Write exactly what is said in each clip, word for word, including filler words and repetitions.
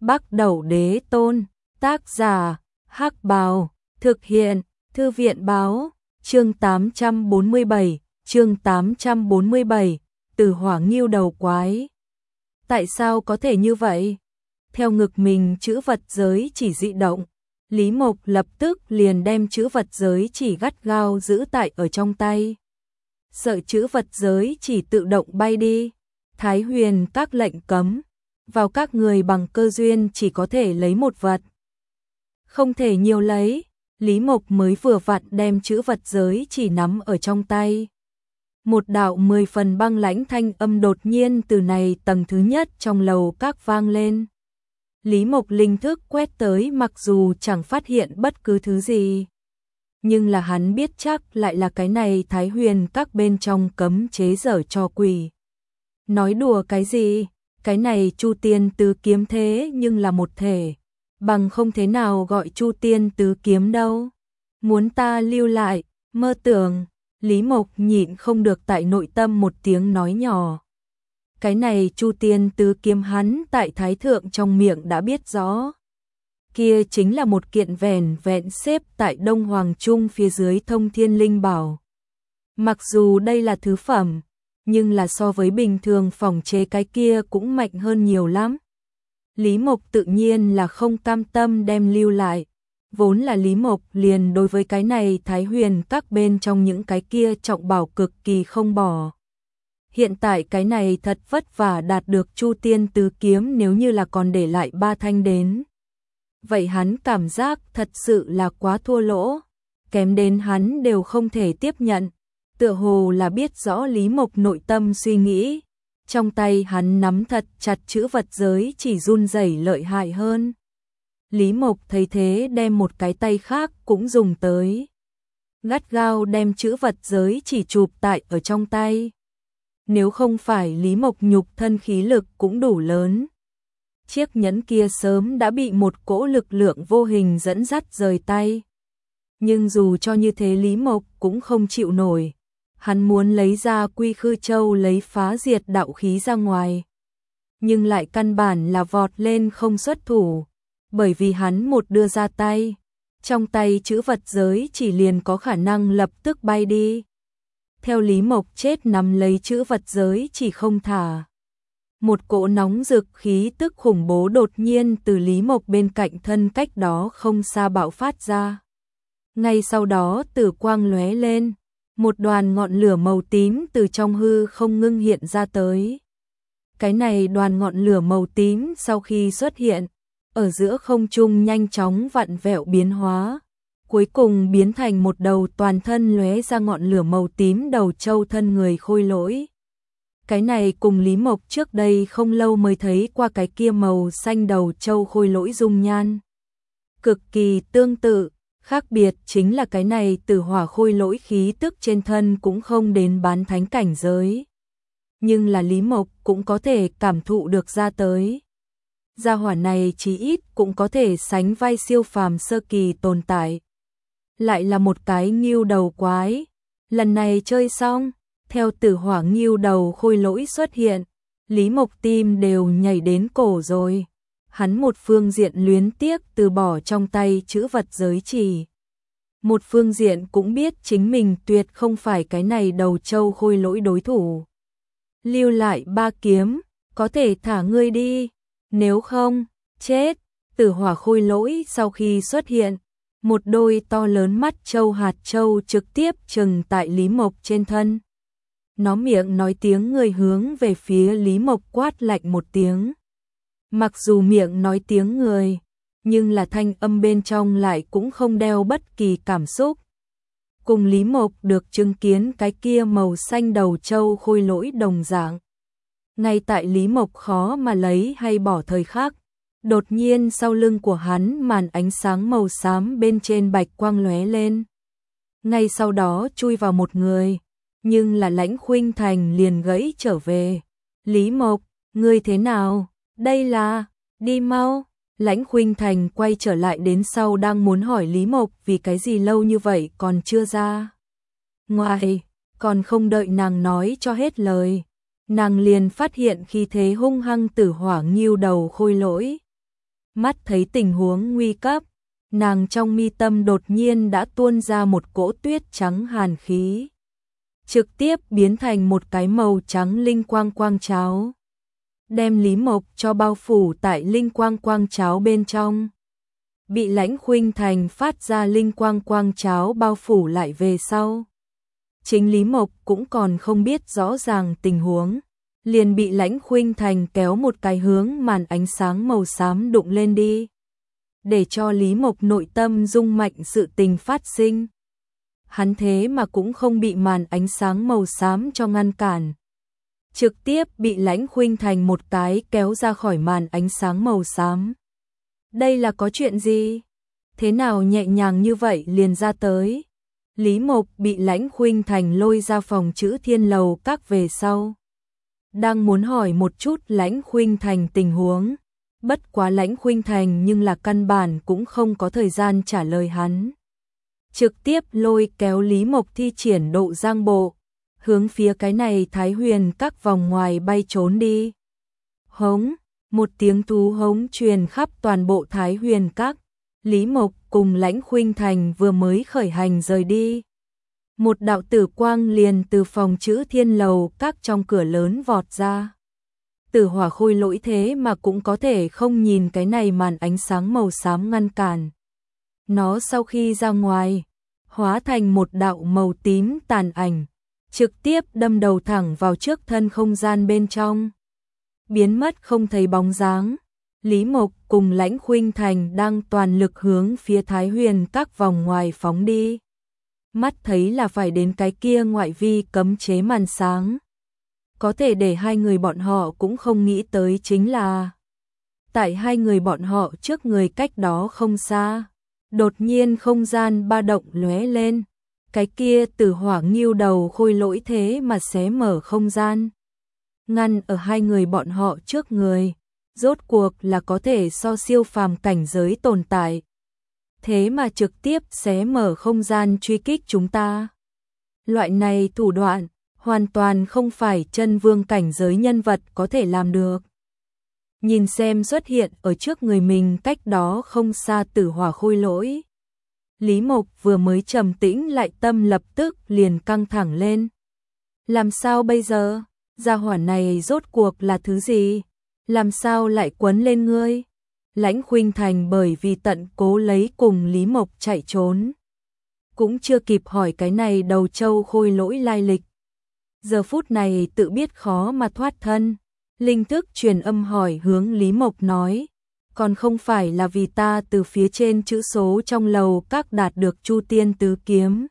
Bắc Đẩu Đế Tôn, tác giả, Hắc Bào, thực hiện, Thư viện báo, chương tám trăm bốn mươi bảy, chương tám trăm bốn mươi bảy, Từ Hỏa Ngưu Đầu Quái. Tại sao có thể như vậy? Theo ngực mình chữ vật giới chỉ dị động, Lý Mộc lập tức liền đem chữ vật giới chỉ gắt gao giữ tại ở trong tay. Sợ chữ vật giới chỉ tự động bay đi, Thái Huyền các lệnh cấm, vào các người bằng cơ duyên chỉ có thể lấy một vật. Không thể nhiều lấy, Lý Mộc mới vừa vặn đem chữ vật giới chỉ nắm ở trong tay. Một đạo mười phần băng lãnh thanh âm đột nhiên từ này tầng thứ nhất trong lầu các vang lên. Lý Mộc linh thức quét tới, mặc dù chẳng phát hiện bất cứ thứ gì, nhưng là hắn biết chắc lại là cái này Thái Huyền các bên trong cấm chế giở trò quỷ. Nói đùa cái gì, cái này Chu Tiên Tứ Kiếm thế nhưng là một thể, bằng không thế nào gọi Chu Tiên Tứ Kiếm đâu. Muốn ta lưu lại, mơ tưởng. Lý Mộc nhịn không được tại nội tâm một tiếng nói nhỏ. Cái này Chu Tiên Tứ Kiếm hắn tại Thái Thượng trong miệng đã biết rõ. Kia chính là một kiện vẻn vẹn xếp tại Đông Hoàng Trung phía dưới Thông Thiên Linh Bảo. Mặc dù đây là thứ phẩm, nhưng là so với bình thường phòng chế cái kia cũng mạnh hơn nhiều lắm. Lý Mộc tự nhiên là không cam tâm đem lưu lại. Vốn là Lý Mộc liền đối với cái này Thái Huyền các bên trong những cái kia trọng bảo cực kỳ không bỏ. Hiện tại cái này thật vất vả đạt được Chu Tiên Tứ Kiếm, nếu như là còn để lại ba thanh đến, vậy hắn cảm giác thật sự là quá thua lỗ, kém đến hắn đều không thể tiếp nhận. Tựa hồ là biết rõ Lý Mộc nội tâm suy nghĩ, trong tay hắn nắm thật chặt chữ vật giới chỉ run rẩy lợi hại hơn. Lý Mộc thấy thế đem một cái tay khác cũng dùng tới, gắt gao đem chữ vật giới chỉ chụp tại ở trong tay. Nếu không phải Lý Mộc nhục thân khí lực cũng đủ lớn, chiếc nhẫn kia sớm đã bị một cỗ lực lượng vô hình dẫn dắt rời tay. Nhưng dù cho như thế Lý Mộc cũng không chịu nổi, hắn muốn lấy ra Quy Khư Châu lấy phá diệt đạo khí ra ngoài, nhưng lại căn bản là vọt lên không xuất thủ. Bởi vì hắn một đưa ra tay, trong tay chữ vật giới chỉ liền có khả năng lập tức bay đi. Theo Lý Mộc chết nắm lấy chữ vật giới chỉ không thả, một cỗ nóng rực khí tức khủng bố đột nhiên từ Lý Mộc bên cạnh thân cách đó không xa bạo phát ra. Ngay sau đó tử quang lóe lên, một đoàn ngọn lửa màu tím từ trong hư không ngưng hiện ra tới. Cái này đoàn ngọn lửa màu tím sau khi xuất hiện, ở giữa không trung nhanh chóng vặn vẹo biến hóa, cuối cùng biến thành một đầu toàn thân lóe ra ngọn lửa màu tím đầu trâu thân người khôi lỗi. Cái này cùng Lý Mộc trước đây không lâu mới thấy qua cái kia màu xanh đầu trâu khôi lỗi dung nhan cực kỳ tương tự, khác biệt chính là cái này Tử Hỏa khôi lỗi khí tức trên thân cũng không đến bán thánh cảnh giới, nhưng là Lý Mộc cũng có thể cảm thụ được ra tới. Gia hỏa này chí ít cũng có thể sánh vai siêu phàm sơ kỳ tồn tại. Lại là một cái ngưu đầu quái. Lần này chơi xong, theo Tử Hỏa ngưu đầu khôi lỗi xuất hiện, Lý Mộc tim đều nhảy đến cổ rồi. Hắn một phương diện luyến tiếc từ bỏ trong tay chữ vật giới chỉ, một phương diện cũng biết chính mình tuyệt không phải cái này đầu trâu khôi lỗi đối thủ. Lưu lại ba kiếm, có thể thả ngươi đi. Nếu không, chết. Tử Hỏa khôi lỗi sau khi xuất hiện, một đôi to lớn mắt trâu hạt trâu trực tiếp trừng tại Lý Mộc trên thân. Nó miệng nói tiếng người hướng về phía Lý Mộc quát lạnh một tiếng. Mặc dù miệng nói tiếng người, nhưng là thanh âm bên trong lại cũng không đeo bất kỳ cảm xúc. Cùng Lý Mộc được chứng kiến cái kia màu xanh đầu trâu khôi lỗi đồng dạng. Ngay tại Lý Mộc khó mà lấy hay bỏ thời khắc, đột nhiên sau lưng của hắn màn ánh sáng màu xám bên trên bạch quang lóe lên. Ngay sau đó chui vào một người, nhưng là Lãnh Khuynh Thành liền gãy trở về. Lý Mộc, ngươi thế nào? Đây là, đi mau. Lãnh Khuynh Thành quay trở lại đến sau đang muốn hỏi Lý Mộc vì cái gì lâu như vậy còn chưa ra. Ngoài, còn không đợi nàng nói cho hết lời, nàng liền phát hiện khi thế hung hăng Tử Hỏa ngưu đầu khôi lỗi Mắt thấy tình huống nguy cấp, nàng trong mi tâm đột nhiên đã tuôn ra một cỗ tuyết trắng hàn khí, trực tiếp biến thành một cái màu trắng linh quang quang cháo, đem Lý Mộc cho bao phủ tại linh quang quang cháo bên trong. Bị Lãnh Khuynh Thành phát ra linh quang quang cháo bao phủ lại về sau. Chính Lý Mộc cũng còn không biết rõ ràng tình huống, liền bị Lãnh Khuynh Thành kéo một cái hướng màn ánh sáng màu xám đụng lên đi, để cho Lý Mộc nội tâm rung mạnh sự tình phát sinh. Hắn thế mà cũng không bị màn ánh sáng màu xám cho ngăn cản, trực tiếp bị Lãnh Khuynh Thành một cái kéo ra khỏi màn ánh sáng màu xám. Đây là có chuyện gì? Thế nào nhẹ nhàng như vậy liền ra tới? Lý Mộc bị Lãnh Khuynh Thành lôi ra phòng chữ Thiên Lầu Các về sau, đang muốn hỏi một chút Lãnh Khuynh Thành tình huống, bất quá Lãnh Khuynh Thành nhưng là căn bản cũng không có thời gian trả lời hắn. Trực tiếp lôi kéo Lý Mộc thi triển độ giang bộ, hướng phía cái này Thái Huyền Các vòng ngoài bay trốn đi. Hống, một tiếng thú hống truyền khắp toàn bộ Thái Huyền Các. Lý Mộc cùng Lãnh Khuynh Thành vừa mới khởi hành rời đi, một đạo tử quang liền từ phòng chữ Thiên Lầu Các trong cửa lớn vọt ra. Tử hỏa khôi lỗi thế mà cũng có thể không nhìn cái này màn ánh sáng màu xám ngăn cản. Nó sau khi ra ngoài, hóa thành một đạo màu tím tàn ảnh, trực tiếp đâm đầu thẳng vào trước thân không gian bên trong, biến mất không thấy bóng dáng. Lý Mộc cùng Lãnh Khuynh Thành đang toàn lực hướng phía Thái Huyền Các vòng ngoài phóng đi. Mắt thấy là phải đến cái kia ngoại vi cấm chế màn sáng. Có thể để hai người bọn họ cũng không nghĩ tới chính là, tại hai người bọn họ trước người cách đó không xa, đột nhiên không gian ba động lóe lên. Cái kia Tử Hỏa Ngưu đầu khôi lỗi thế mà xé mở không gian, ngăn ở hai người bọn họ trước người. Rốt cuộc là có thể so siêu phàm cảnh giới tồn tại, thế mà trực tiếp xé mở không gian truy kích chúng ta. Loại này thủ đoạn hoàn toàn không phải chân vương cảnh giới nhân vật có thể làm được. Nhìn xem xuất hiện ở trước người mình cách đó không xa Tử Hỏa khôi lỗi, Lý Mộc vừa mới trầm tĩnh lại tâm lập tức liền căng thẳng lên. Làm sao bây giờ? Gia hỏa này rốt cuộc là thứ gì? Làm sao lại quấn lên ngươi? Lãnh Khuynh Thành bởi vì tận cố lấy cùng Lý Mộc chạy trốn, cũng chưa kịp hỏi cái này đầu trâu khôi lỗi lai lịch. Giờ phút này tự biết khó mà thoát thân, linh thức truyền âm hỏi hướng Lý Mộc nói, còn không phải là vì ta từ phía trên chữ số trong lầu các đạt được Chu Tiên Tứ Kiếm.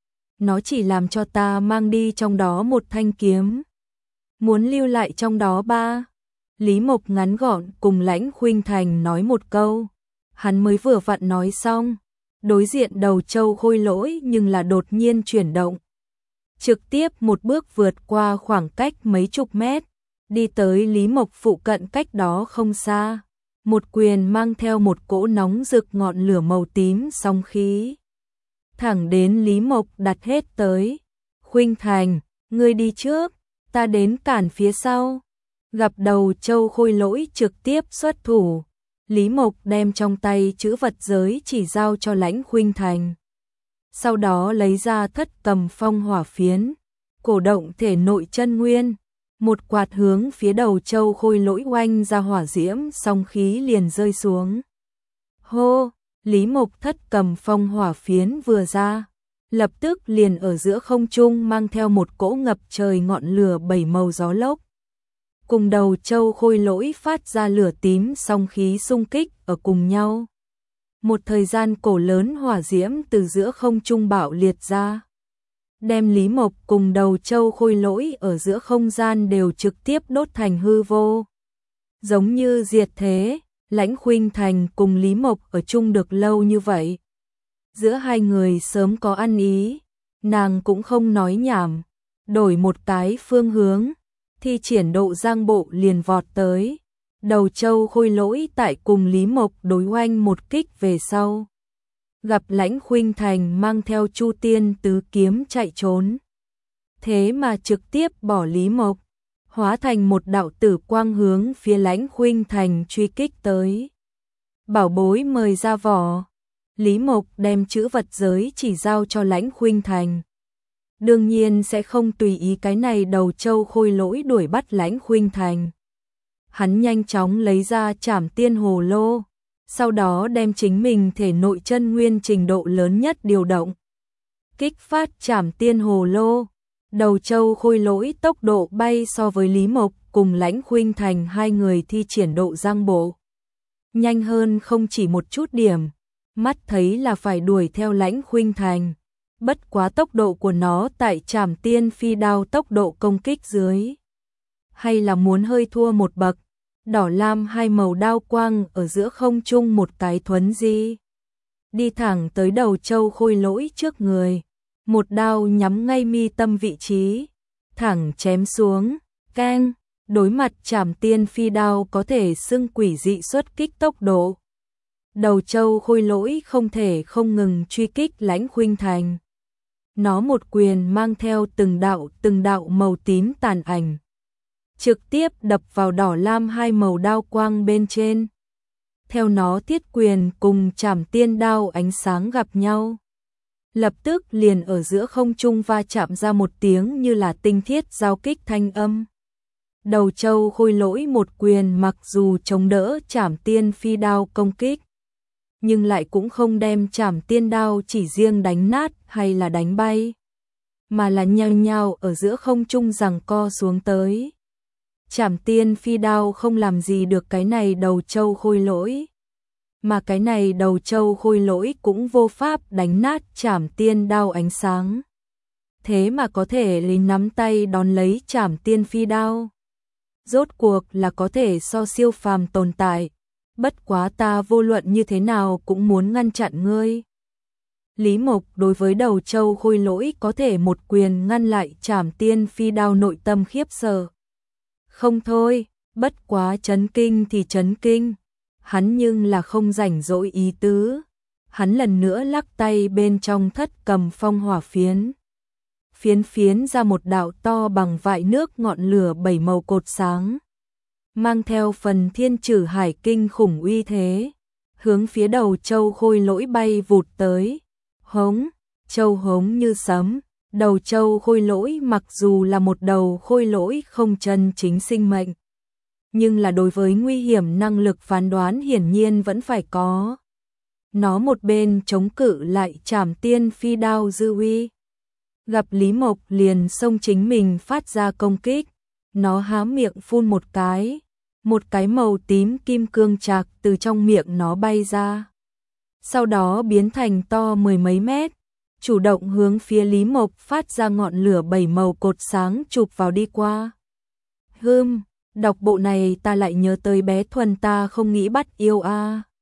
Nó chỉ làm cho ta mang đi trong đó một thanh kiếm, muốn lưu lại trong đó ba. Lý Mộc ngắn gọn cùng Lãnh Khuynh Thành nói một câu, hắn mới vừa vặn nói xong, đối diện đầu trâu khôi lỗi nhưng là đột nhiên chuyển động, trực tiếp một bước vượt qua khoảng cách mấy chục mét, đi tới Lý Mộc phụ cận cách đó không xa, một quyền mang theo một cỗ nóng rực ngọn lửa màu tím song khí, thẳng đến Lý Mộc đặt hết tới. Khuynh Thành, ngươi đi trước, ta đến cản phía sau. Gặp đầu trâu khôi lỗi trực tiếp xuất thủ, Lý Mộc đem trong tay chữ vật giới chỉ giao cho Lãnh Khuynh Thành. Sau đó lấy ra thất cầm phong hỏa phiến, cổ động thể nội chân nguyên, một quạt hướng phía đầu trâu khôi lỗi oanh ra hỏa diễm song khí liền rơi xuống. Hô, Lý Mộc thất cầm phong hỏa phiến vừa ra, lập tức liền ở giữa không trung mang theo một cỗ ngập trời ngọn lửa bảy màu gió lốc, cùng đầu trâu khôi lỗi phát ra lửa tím song khí xung kích ở cùng nhau. Một thời gian cổ lớn hỏa diễm từ giữa không trung bạo liệt ra, đem Lý Mộc cùng đầu trâu khôi lỗi ở giữa không gian đều trực tiếp đốt thành hư vô. Giống như diệt thế, Lãnh Khuynh Thành cùng Lý Mộc ở chung được lâu như vậy, giữa hai người sớm có ăn ý, nàng cũng không nói nhảm, đổi một cái phương hướng, thi triển độ giang bộ liền vọt tới. Đầu trâu khôi lỗi tại cùng Lý Mộc đối oanh một kích về sau, gặp Lãnh Khuynh Thành mang theo Chu Tiên Tứ Kiếm chạy trốn, thế mà trực tiếp bỏ Lý Mộc, hóa thành một đạo tử quang hướng phía Lãnh Khuynh Thành truy kích tới. Bảo bối mời ra vỏ. Lý Mộc đem chữ vật giới chỉ giao cho Lãnh Khuynh Thành. Đương nhiên sẽ không tùy ý cái này đầu trâu khôi lỗi đuổi bắt Lãnh Khuynh Thành. Hắn nhanh chóng lấy ra Trảm Tiên Hồ Lô, sau đó đem chính mình thể nội chân nguyên trình độ lớn nhất điều động. Kích phát Trảm Tiên Hồ Lô, đầu trâu khôi lỗi tốc độ bay so với Lý Mộc cùng Lãnh Khuynh Thành hai người thi triển độ giang bộ. Nhanh hơn không chỉ một chút điểm, mắt thấy là phải đuổi theo Lãnh Khuynh Thành. Bất quá tốc độ của nó tại Trảm Tiên Phi Đao tốc độ công kích dưới, hay là muốn hơi thua một bậc. Đỏ lam hai màu đao quang ở giữa không trung một cái thuấn di, đi thẳng tới đầu trâu khôi lỗi trước người, một đao nhắm ngay mi tâm vị trí, thẳng chém xuống. Keng, đối mặt Trảm Tiên Phi Đao có thể xưng quỷ dị xuất kích tốc độ, đầu trâu khôi lỗi không thể không ngừng truy kích Lãnh Khuynh Thành. Nó một quyền mang theo từng đạo từng đạo màu tím tàn ảnh, trực tiếp đập vào đỏ lam hai màu đao quang bên trên. Theo nó thiết quyền cùng Trảm Tiên đao ánh sáng gặp nhau, lập tức liền ở giữa không trung va chạm ra một tiếng như là tinh thiết giao kích thanh âm. Đầu trâu khôi lỗi một quyền mặc dù chống đỡ Trảm Tiên Phi Đao công kích, nhưng lại cũng không đem Trảm Tiên đao chỉ riêng đánh nát hay là đánh bay, mà là nhao nhao ở giữa không trung giằng co xuống tới. Trảm Tiên Phi Đao không làm gì được cái này đầu trâu khôi lỗi, mà cái này đầu trâu khôi lỗi cũng vô pháp đánh nát Trảm Tiên đao ánh sáng. Thế mà có thể lấy nắm tay đón lấy Trảm Tiên Phi Đao. Rốt cuộc là có thể so siêu phàm tồn tại, bất quá ta vô luận như thế nào cũng muốn ngăn chặn ngươi. Lý Mộc đối với đầu trâu khôi lỗi có thể một quyền ngăn lại Trảm Tiên Phi Đao nội tâm khiếp sợ. Không thôi, bất quá chấn kinh thì chấn kinh, hắn nhưng là không rảnh rỗi ý tứ. Hắn lần nữa lắc tay bên trong thất cầm phong hỏa phiến. Phiến phiến ra một đạo to bằng vại nước ngọn lửa bảy màu cột sáng, mang theo phần thiên trử hải kinh khủng uy thế, hướng phía đầu trâu khôi lỗi bay vụt tới. Hống, trâu hống như sấm. Đầu trâu khôi lỗi mặc dù là một đầu khôi lỗi không chân chính sinh mệnh, nhưng là đối với nguy hiểm năng lực phán đoán hiển nhiên vẫn phải có. Nó một bên chống cự lại Trảm Tiên Phi Đao dư uy, gặp Lý Mộc liền xông chính mình phát ra công kích. Nó há miệng phun một cái, một cái màu tím kim cương trạc từ trong miệng nó bay ra, sau đó biến thành to mười mấy mét, chủ động hướng phía Lý Mộc phát ra ngọn lửa bảy màu cột sáng chụp vào đi qua. Hừm, đọc bộ này ta lại nhớ tới bé Thuần ta không nghĩ bắt yêu a. À.